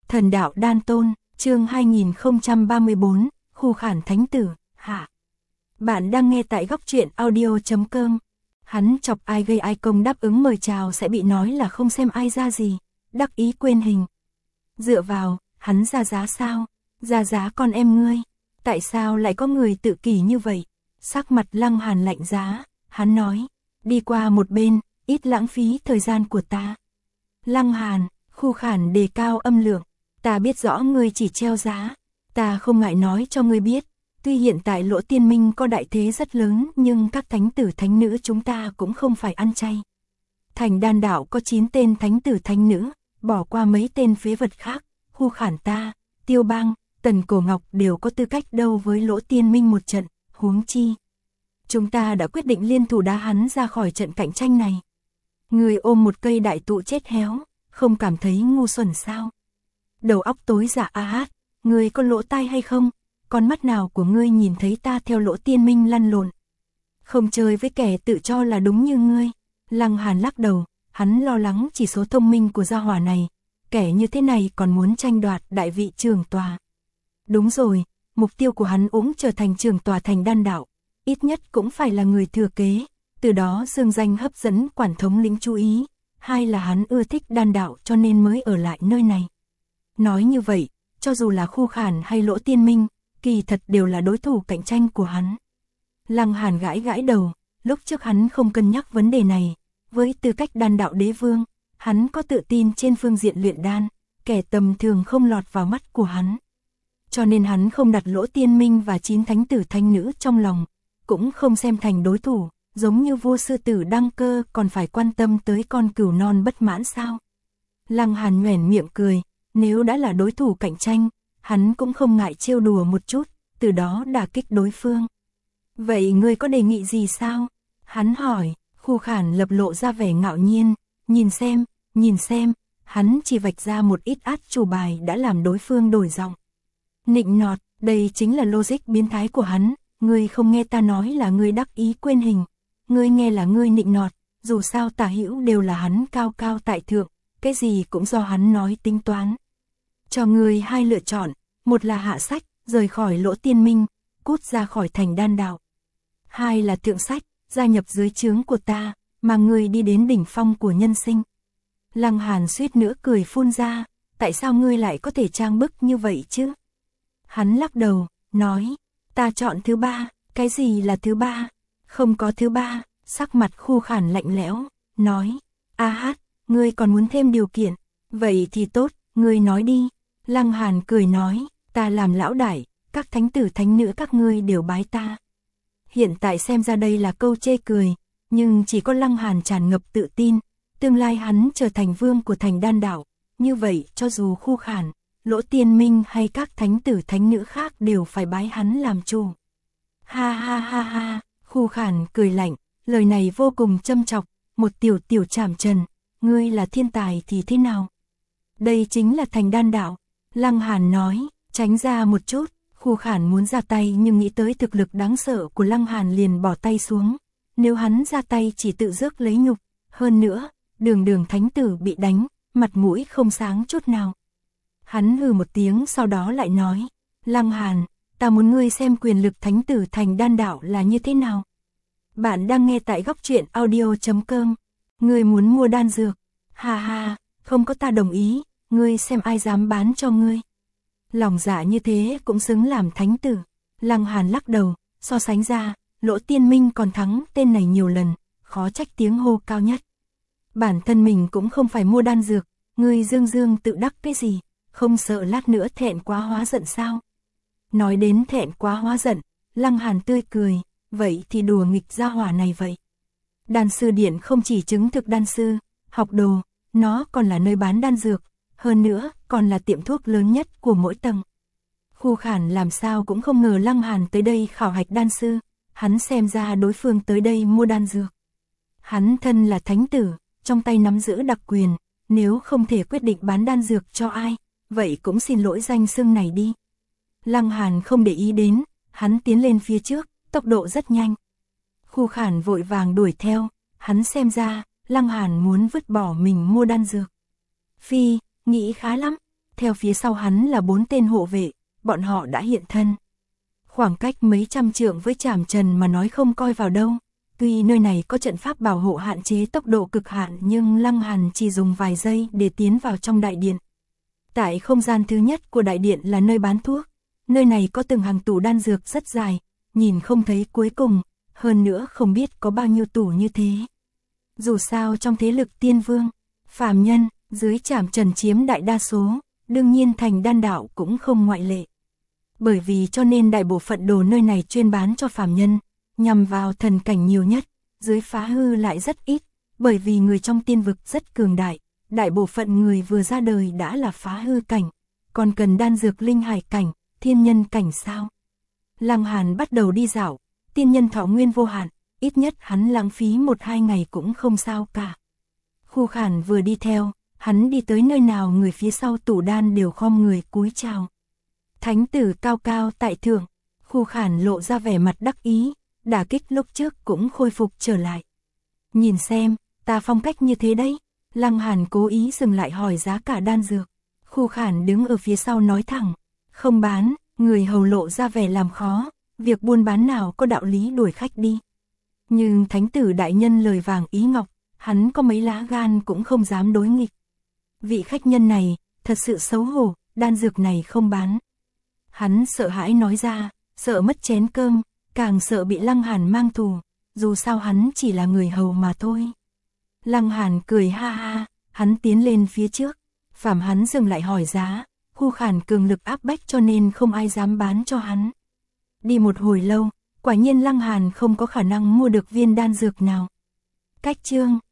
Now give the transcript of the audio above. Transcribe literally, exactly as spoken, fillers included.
Thần đạo đan tôn, chương hai nghìn không trăm ba mươi bốn, khu khản thánh tử, hạ. Bạn đang nghe tại góc truyện audio chấm com. Hắn chọc ai gây ai công đáp ứng mời chào sẽ bị nói là không xem ai ra gì, đắc ý quên hình. Dựa vào, hắn ra giá sao? Ra giá con em ngươi. Tại sao lại có người tự kỷ như vậy? Sắc mặt Lăng Hàn lạnh giá, hắn nói, đi qua một bên, ít lãng phí thời gian của ta. Lăng Hàn, khu khản đề cao âm lượng, ta biết rõ ngươi chỉ treo giá, ta không ngại nói cho ngươi biết, tuy hiện tại Lỗ Tiên Minh có đại thế rất lớn nhưng các thánh tử thánh nữ chúng ta cũng không phải ăn chay. Thành đan đạo có chín tên thánh tử thánh nữ, bỏ qua mấy tên phế vật khác, khu khản ta, Tiêu Bang, Tần Cổ Ngọc đều có tư cách đâu với Lỗ Tiên Minh một trận, huống chi. Chúng ta đã quyết định liên thủ đá hắn ra khỏi trận cạnh tranh này. Người ôm một cây đại tụ chết héo, không cảm thấy ngu xuẩn sao? Đầu óc tối dạ a hát, ngươi có lỗ tai hay không? Con mắt nào của ngươi nhìn thấy ta theo Lỗ Tiên Minh lăn lộn? Không chơi với kẻ tự cho là đúng như ngươi. Lăng Hàn lắc đầu, hắn lo lắng chỉ số thông minh của gia hỏa này, kẻ như thế này còn muốn tranh đoạt đại vị trưởng tòa. Đúng rồi, mục tiêu của hắn cũng trở thành trưởng tòa thành đan đạo, ít nhất cũng phải là người thừa kế, từ đó dương danh hấp dẫn quản thống lĩnh chú ý, hay là hắn ưa thích đan đạo cho nên mới ở lại nơi này. Nói như vậy, cho dù là khu khản hay Lỗ Tiên Minh, kỳ thật đều là đối thủ cạnh tranh của hắn. Lăng Hàn gãi gãi đầu, lúc trước hắn không cân nhắc vấn đề này, với tư cách đan đạo đế vương, hắn có tự tin trên phương diện luyện đan, kẻ tầm thường không lọt vào mắt của hắn. Cho nên hắn không đặt Lỗ Tiên Minh và chín thánh tử thánh nữ trong lòng, cũng không xem thành đối thủ, giống như vua sư tử đăng cơ còn phải quan tâm tới con cừu non bất mãn sao. Lăng Hàn nhoẻn miệng cười, nếu đã là đối thủ cạnh tranh, hắn cũng không ngại trêu đùa một chút, từ đó đả kích đối phương. Vậy ngươi có đề nghị gì sao? Hắn hỏi, khu khản lập lộ ra vẻ ngạo nhiên, nhìn xem, nhìn xem, hắn chỉ vạch ra một ít át chủ bài đã làm đối phương đổi giọng. Nịnh nọt, đây chính là logic biến thái của hắn, ngươi không nghe ta nói là ngươi đắc ý quên hình, ngươi nghe là ngươi nịnh nọt, dù sao tả hữu đều là hắn cao cao tại thượng, cái gì cũng do hắn nói tính toán. Cho ngươi hai lựa chọn, một là hạ sách, rời khỏi Lỗ Tiên Minh, cút ra khỏi thành đan đạo. Hai là thượng sách, gia nhập dưới trướng của ta, mà ngươi đi đến đỉnh phong của nhân sinh. Lăng Hàn suýt nữa cười phun ra, tại sao ngươi lại có thể trang bức như vậy chứ? Hắn lắc đầu, nói, ta chọn thứ ba, cái gì là thứ ba? Không có thứ ba, sắc mặt khu khản lạnh lẽo, nói, a hát, ngươi còn muốn thêm điều kiện, vậy thì tốt, ngươi nói đi. Lăng Hàn cười nói, ta làm lão đại, các thánh tử thánh nữ các ngươi đều bái ta. Hiện tại xem ra đây là câu chê cười, nhưng chỉ có Lăng Hàn tràn ngập tự tin, tương lai hắn trở thành vương của thành đan đạo, như vậy cho dù khu khản, Lỗ Tiên Minh hay các thánh tử thánh nữ khác đều phải bái hắn làm chủ. Ha ha ha ha, khu khản cười lạnh, lời này vô cùng châm chọc, một tiểu tiểu trảm trần, ngươi là thiên tài thì thế nào? Đây chính là thành đan đạo. Lăng Hàn nói, tránh ra một chút, khu khản muốn ra tay nhưng nghĩ tới thực lực đáng sợ của Lăng Hàn liền bỏ tay xuống. Nếu hắn ra tay chỉ tự rước lấy nhục, hơn nữa, đường đường thánh tử bị đánh, mặt mũi không sáng chút nào. Hắn hừ một tiếng sau đó lại nói, Lăng Hàn, ta muốn ngươi xem quyền lực thánh tử thành đan đạo là như thế nào. Bạn đang nghe tại góc truyện audio chấm com. Ngươi muốn mua đan dược, ha ha, không có ta đồng ý, ngươi xem ai dám bán cho ngươi. Lòng dạ như thế cũng xứng làm thánh tử. Lăng Hàn lắc đầu, so sánh ra, Lỗ Tiên Minh còn thắng tên này nhiều lần, khó trách tiếng hô cao nhất. Bản thân mình cũng không phải mua đan dược, ngươi dương dương tự đắc cái gì, không sợ lát nữa thẹn quá hóa giận sao? Nói đến thẹn quá hóa giận, Lăng Hàn tươi cười, vậy thì đùa nghịch gia hỏa này vậy. Đan sư điện không chỉ chứng thực đan sư, học đồ, nó còn là nơi bán đan dược, hơn nữa còn là tiệm thuốc lớn nhất của mỗi tầng. Khu khản làm sao cũng không ngờ Lăng Hàn tới đây khảo hạch đan sư, hắn xem ra đối phương tới đây mua đan dược. Hắn thân là thánh tử, trong tay nắm giữ đặc quyền, nếu không thể quyết định bán đan dược cho ai, vậy cũng xin lỗi danh xưng này đi. Lăng Hàn không để ý đến, hắn tiến lên phía trước, tốc độ rất nhanh. Khu khản vội vàng đuổi theo, hắn xem ra, Lăng Hàn muốn vứt bỏ mình mua đan dược. Phi, nghĩ khá lắm, theo phía sau hắn là bốn tên hộ vệ, bọn họ đã hiện thân. Khoảng cách mấy trăm trượng với Trảm Trần mà nói không coi vào đâu. Tuy nơi này có trận pháp bảo hộ hạn chế tốc độ cực hạn nhưng Lăng Hàn chỉ dùng vài giây để tiến vào trong đại điện. Tại không gian thứ nhất của đại điện là nơi bán thuốc. Nơi này có từng hàng tủ đan dược rất dài, nhìn không thấy cuối cùng, hơn nữa không biết có bao nhiêu tủ như thế. Dù sao trong thế lực tiên vương, phàm nhân, dưới Trảm Trần chiếm đại đa số, đương nhiên thành đan đạo cũng không ngoại lệ. Bởi vì cho nên đại bộ phận đồ nơi này chuyên bán cho phàm nhân, nhằm vào thần cảnh nhiều nhất, dưới phá hư lại rất ít, bởi vì người trong tiên vực rất cường đại, đại bộ phận người vừa ra đời đã là phá hư cảnh, còn cần đan dược linh hải cảnh, thiên nhân cảnh sao. Lăng Hàn bắt đầu đi dạo, tiên nhân thọ nguyên vô hạn, ít nhất hắn lãng phí một hai ngày cũng không sao cả. Khu Khản vừa đi theo, hắn đi tới nơi nào người phía sau tủ đan đều khom người cúi chào. Thánh tử cao cao tại thượng, Khu Khản lộ ra vẻ mặt đắc ý, đả kích lúc trước cũng khôi phục trở lại. Nhìn xem, ta phong cách như thế đấy. Lăng Hàn cố ý dừng lại hỏi giá cả đan dược. Khu Khản đứng ở phía sau nói thẳng, không bán, người hầu lộ ra vẻ làm khó, việc buôn bán nào có đạo lý đuổi khách đi. Nhưng thánh tử đại nhân lời vàng ý ngọc, hắn có mấy lá gan cũng không dám đối nghịch. Vị khách nhân này, thật sự xấu hổ, đan dược này không bán. Hắn sợ hãi nói ra, sợ mất chén cơm, càng sợ bị Lăng Hàn mang thù, dù sao hắn chỉ là người hầu mà thôi. Lăng Hàn cười ha ha, hắn tiến lên phía trước, phàm hắn dừng lại hỏi giá, Khu Khản cường lực áp bách cho nên không ai dám bán cho hắn. Đi một hồi lâu, quả nhiên Lăng Hàn không có khả năng mua được viên đan dược nào. Cách chương